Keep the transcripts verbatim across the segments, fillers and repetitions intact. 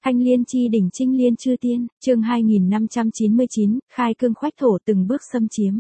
Thanh Liên chi đỉnh Trinh Liên chư tiên, chương hai nghìn năm trăm chín mươi chín, khai cương khoách thổ từng bước xâm chiếm.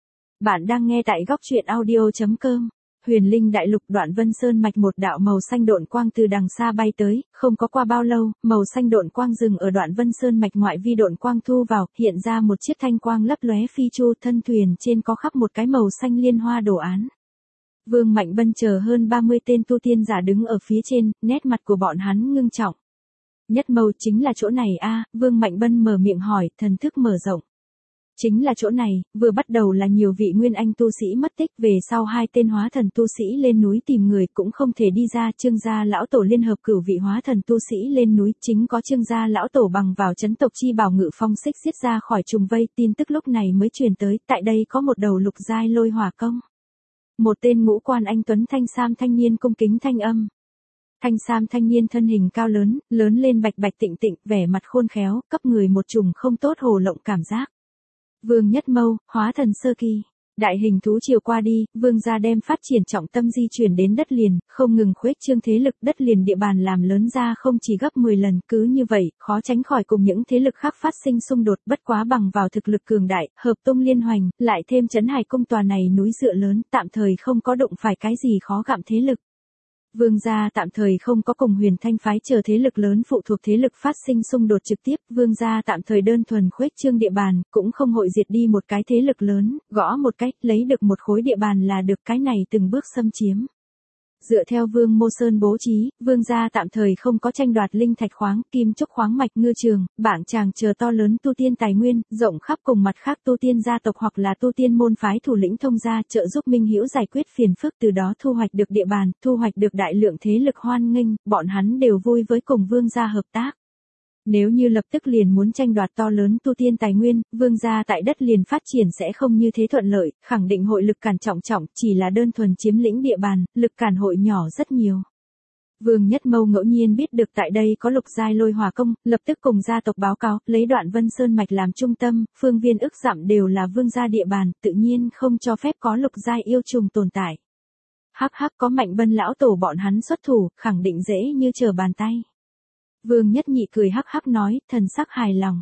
Bạn đang nghe tại góc truyện audio chấm com. Huyền Linh Đại Lục Đoạn Vân Sơn mạch, một đạo màu xanh độn quang từ đằng xa bay tới, không có qua bao lâu, màu xanh độn quang dừng ở Đoạn Vân Sơn mạch ngoại vi độn quang thu vào, hiện ra một chiếc thanh quang lấp lóe phi chu, thân thuyền trên có khắc một cái màu xanh liên hoa đồ án. Vương Mạnh Bân chờ hơn ba mươi tên tu tiên giả đứng ở phía trên, nét mặt của bọn hắn ngưng trọng. Nhất Mâu, chính là chỗ này a? Vương Mạnh Bân mở miệng hỏi, thần thức mở rộng. Chính là chỗ này, vừa bắt đầu là nhiều vị nguyên anh tu sĩ mất tích, về sau hai tên hóa thần tu sĩ lên núi tìm người cũng không thể đi ra, Trương gia lão tổ liên hợp cửu vị hóa thần tu sĩ lên núi, chính có Trương gia lão tổ bằng vào chấn tộc chi bảo ngự phong xích xiết ra khỏi trùng vây, tin tức lúc này mới truyền tới, tại đây có một đầu lục giai lôi hỏa công. Một tên ngũ quan anh tuấn thanh sam thanh niên cung kính thanh âm. Thanh sam thanh niên thân hình cao lớn, lớn lên bạch bạch tịnh tịnh, vẻ mặt khôn khéo, cấp người một chủng không tốt hồ lộng cảm giác. Vương Nhất Mâu, hóa thần sơ kỳ. Đại hình thú chiều qua đi, vương gia đem phát triển trọng tâm di chuyển đến đất liền, không ngừng khuếch trương thế lực, đất liền địa bàn làm lớn ra không chỉ gấp mười lần, cứ như vậy, khó tránh khỏi cùng những thế lực khác phát sinh xung đột, bất quá bằng vào thực lực cường đại, hợp tung liên hoành, lại thêm trấn hải cung tòa này núi dựa lớn, tạm thời không có đụng phải cái gì khó gặm thế lực. Vương gia tạm thời không có cùng Huyền Thanh phái chờ thế lực lớn phụ thuộc thế lực phát sinh xung đột trực tiếp, vương gia tạm thời đơn thuần khuếch trương địa bàn, cũng không hội diệt đi một cái thế lực lớn, gõ một cách, lấy được một khối địa bàn là được, cái này từng bước xâm chiếm. Dựa theo Vương Mô Sơn bố trí, vương gia tạm thời không có tranh đoạt linh thạch khoáng, kim trúc khoáng mạch, ngư trường, bảng tràng chờ to lớn tu tiên tài nguyên, rộng khắp cùng mặt khác tu tiên gia tộc hoặc là tu tiên môn phái thủ lĩnh thông gia, trợ giúp Minh Hữu giải quyết phiền phức, từ đó thu hoạch được địa bàn, thu hoạch được đại lượng thế lực hoan nghênh, bọn hắn đều vui với cùng vương gia hợp tác. Nếu như lập tức liền muốn tranh đoạt to lớn tu tiên tài nguyên, vương gia tại đất liền phát triển sẽ không như thế thuận lợi, khẳng định hội lực cản trọng trọng, chỉ là đơn thuần chiếm lĩnh địa bàn, lực cản hội nhỏ rất nhiều. Vương Nhất Mâu ngẫu nhiên biết được tại đây có lục giai lôi hỏa công, lập tức cùng gia tộc báo cáo, lấy Đoạn Vân Sơn mạch làm trung tâm, phương viên ức dặm đều là vương gia địa bàn, tự nhiên không cho phép có lục giai yêu trùng tồn tại. Hắc hắc, có Mạnh Bân lão tổ bọn hắn xuất thủ, khẳng định dễ như trở bàn tay. Vương Nhất Nhị cười hắc hắc nói, thần sắc hài lòng.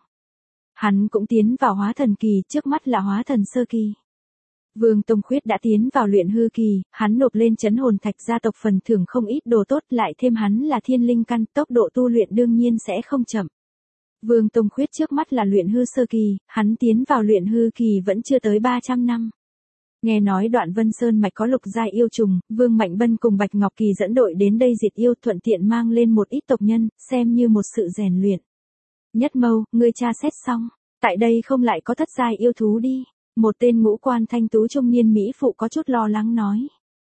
Hắn cũng tiến vào hóa thần kỳ, trước mắt là hóa thần sơ kỳ. Vương Tông Khuyết đã tiến vào luyện hư kỳ, hắn nộp lên trấn hồn thạch gia tộc phần thưởng không ít đồ tốt, lại thêm hắn là thiên linh căn, tốc độ tu luyện đương nhiên sẽ không chậm. Vương Tông Khuyết trước mắt là luyện hư sơ kỳ, hắn tiến vào luyện hư kỳ vẫn chưa tới ba trăm năm. Nghe nói Đoạn Vân Sơn mạch có lục giai yêu trùng, Vương Mạnh Bân cùng Bạch Ngọc Kỳ dẫn đội đến đây diệt yêu, thuận tiện mang lên một ít tộc nhân, xem như một sự rèn luyện. Nhất Mâu, ngươi tra xét xong, tại đây không lại có thất giai yêu thú đi. Một tên ngũ quan thanh tú trung niên mỹ phụ có chút lo lắng nói.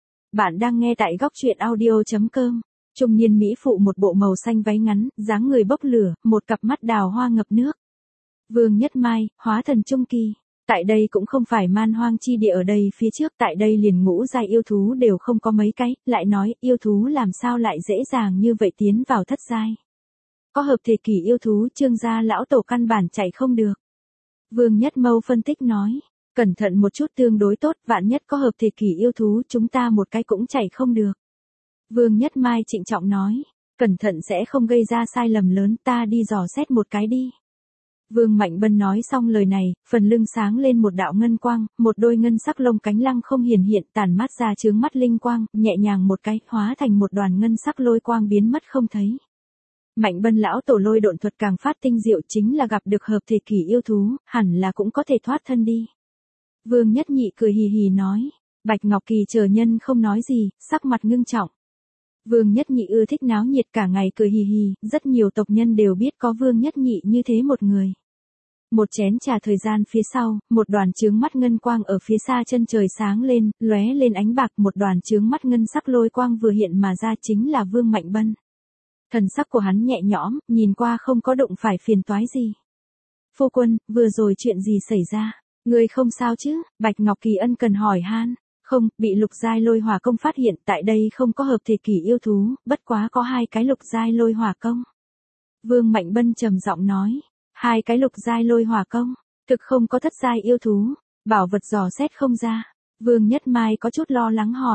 Bạn đang nghe tại góc truyện audio chấm com. Trung niên mỹ phụ một bộ màu xanh váy ngắn, dáng người bốc lửa, một cặp mắt đào hoa ngập nước. Vương Nhất Mai, hóa thần trung kỳ. Tại đây cũng không phải man hoang chi địa, ở đây phía trước, tại đây liền ngũ giai yêu thú đều không có mấy cái, lại nói, yêu thú làm sao lại dễ dàng như vậy tiến vào thất giai. Có hợp thể kỳ yêu thú, Trương gia lão tổ căn bản chạy không được. Vương Nhất Mâu phân tích nói, cẩn thận một chút tương đối tốt, vạn nhất có hợp thể kỳ yêu thú, chúng ta một cái cũng chạy không được. Vương Nhất Mai trịnh trọng nói, cẩn thận sẽ không gây ra sai lầm lớn, ta đi dò xét một cái đi. Vương Mạnh Bân nói xong lời này, phần lưng sáng lên một đạo ngân quang, một đôi ngân sắc lông cánh lăng không hiển hiện, tản mát ra chướng mắt linh quang, nhẹ nhàng một cái, hóa thành một đoàn ngân sắc lôi quang biến mất không thấy. Mạnh Bân lão tổ lôi độn thuật càng phát tinh diệu, chính là gặp được hợp thể kỳ yêu thú, hẳn là cũng có thể thoát thân đi. Vương Nhất Nhị cười hì hì nói, Bạch Ngọc Kỳ chờ nhân không nói gì, sắc mặt ngưng trọng. Vương Nhất Nhị ưa thích náo nhiệt, cả ngày cười hì hì, rất nhiều tộc nhân đều biết có Vương Nhất Nhị như thế một người. Một chén trà thời gian phía sau, một đoàn chướng mắt ngân quang ở phía xa chân trời sáng lên, lóe lên ánh bạc, một đoàn chướng mắt ngân sắc lôi quang vừa hiện mà ra, chính là Vương Mạnh Bân. Thần sắc của hắn nhẹ nhõm, nhìn qua không có đụng phải phiền toái gì. Phu quân, vừa rồi chuyện gì xảy ra? Ngươi không sao chứ? Bạch Ngọc Kỳ ân cần hỏi han. Không, bị lục giai lôi hỏa công phát hiện, tại đây không có hợp thể kỳ yêu thú, bất quá có hai cái lục giai lôi hỏa công. Vương Mạnh Bân trầm giọng nói, hai cái lục giai lôi hỏa công, thực không có thất giai yêu thú, bảo vật dò xét không ra. Vương Nhất Mai có chút lo lắng hỏi,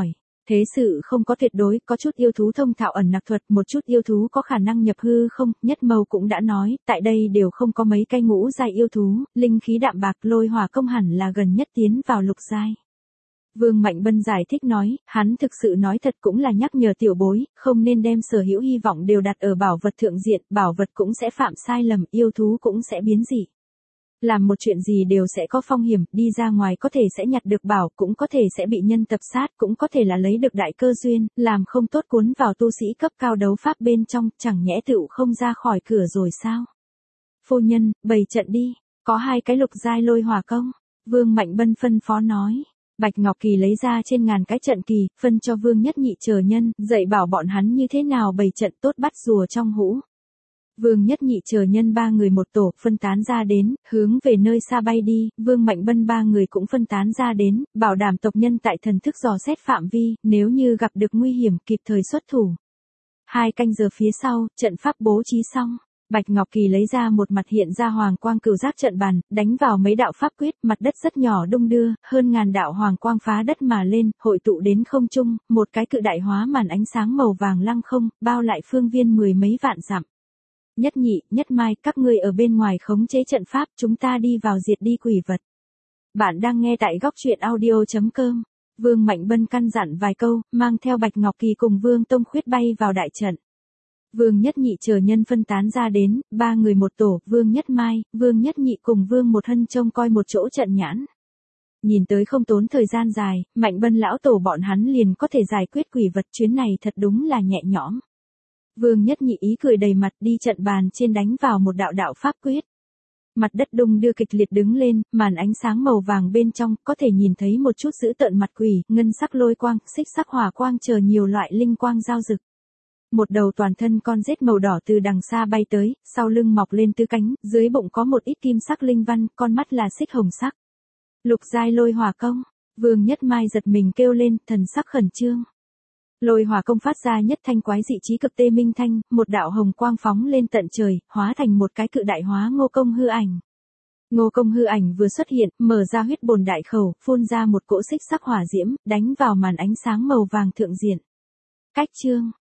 Thế sự không có tuyệt đối, có chút yêu thú thông thạo ẩn nặc thuật, một chút yêu thú có khả năng nhập hư không, Nhất Mâu cũng đã nói, tại đây đều không có mấy cái ngũ giai yêu thú, linh khí đạm bạc lôi hỏa công hẳn là gần nhất tiến vào lục giai. Vương Mạnh Bân giải thích nói, hắn thực sự nói thật cũng là nhắc nhở tiểu bối, không nên đem sở hữu hy vọng đều đặt ở bảo vật thượng diện, bảo vật cũng sẽ phạm sai lầm, yêu thú cũng sẽ biến dị. Làm một chuyện gì đều sẽ có phong hiểm, đi ra ngoài có thể sẽ nhặt được bảo, cũng có thể sẽ bị nhân tập sát, cũng có thể là lấy được đại cơ duyên, làm không tốt cuốn vào tu sĩ cấp cao đấu pháp bên trong, chẳng nhẽ tựu không ra khỏi cửa rồi sao? Phu nhân, bày trận đi, có hai cái lục giai lôi hỏa công, Vương Mạnh Bân phân phó nói. Bạch Ngọc Kỳ lấy ra trên ngàn cái trận kỳ, phân cho Vương Nhất Nhị chờ nhân, dạy bảo bọn hắn như thế nào bày trận tốt bắt rùa trong hũ. Vương Nhất Nhị chờ nhân ba người một tổ, phân tán ra đến, hướng về nơi xa bay đi, Vương Mạnh Bân ba người cũng phân tán ra đến, bảo đảm tộc nhân tại thần thức dò xét phạm vi, nếu như gặp được nguy hiểm kịp thời xuất thủ. Hai canh giờ phía sau, trận pháp bố trí xong. Bạch Ngọc Kỳ lấy ra một mặt hiện ra hoàng quang cửu giác trận bàn, đánh vào mấy đạo pháp quyết, mặt đất rất nhỏ đung đưa, hơn ngàn đạo hoàng quang phá đất mà lên, hội tụ đến không trung, một cái cự đại hóa màn ánh sáng màu vàng lăng không, bao lại phương viên mười mấy vạn dặm. Nhất Nhị, Nhất Mai, các ngươi ở bên ngoài khống chế trận pháp, chúng ta đi vào diệt đi quỷ vật. Bạn đang nghe tại góc truyện audio chấm com. Vương Mạnh Bân căn dặn vài câu, mang theo Bạch Ngọc Kỳ cùng Vương Tông Khuyết bay vào đại trận. Vương Nhất Nhị chờ nhân phân tán ra đến, ba người một tổ, Vương Nhất Mai, Vương Nhất Nhị cùng Vương Một Hân trông coi một chỗ trận nhãn. Nhìn tới không tốn thời gian dài, Mạnh Bân lão tổ bọn hắn liền có thể giải quyết quỷ vật, chuyến này thật đúng là nhẹ nhõm. Vương Nhất Nhị ý cười đầy mặt, đi trận bàn trên đánh vào một đạo đạo pháp quyết. Mặt đất đung đưa kịch liệt đứng lên, màn ánh sáng màu vàng bên trong, có thể nhìn thấy một chút dữ tợn mặt quỷ, ngân sắc lôi quang, xích sắc hỏa quang chờ nhiều loại linh quang giao rực. Một đầu toàn thân con rết màu đỏ từ đằng xa bay tới, sau lưng mọc lên tứ cánh, dưới bụng có một ít kim sắc linh văn, con mắt là xích hồng sắc. Lục giai lôi hỏa công, Vương Nhất Mai giật mình kêu lên, thần sắc khẩn trương. Lôi hỏa công phát ra nhất thanh quái dị trí cực tê minh thanh, một đạo hồng quang phóng lên tận trời, hóa thành một cái cự đại hóa Ngô Công hư ảnh. Ngô Công hư ảnh vừa xuất hiện, mở ra huyết bồn đại khẩu, phun ra một cỗ xích sắc hỏa diễm, đánh vào màn ánh sáng màu vàng thượng diện. Cách chương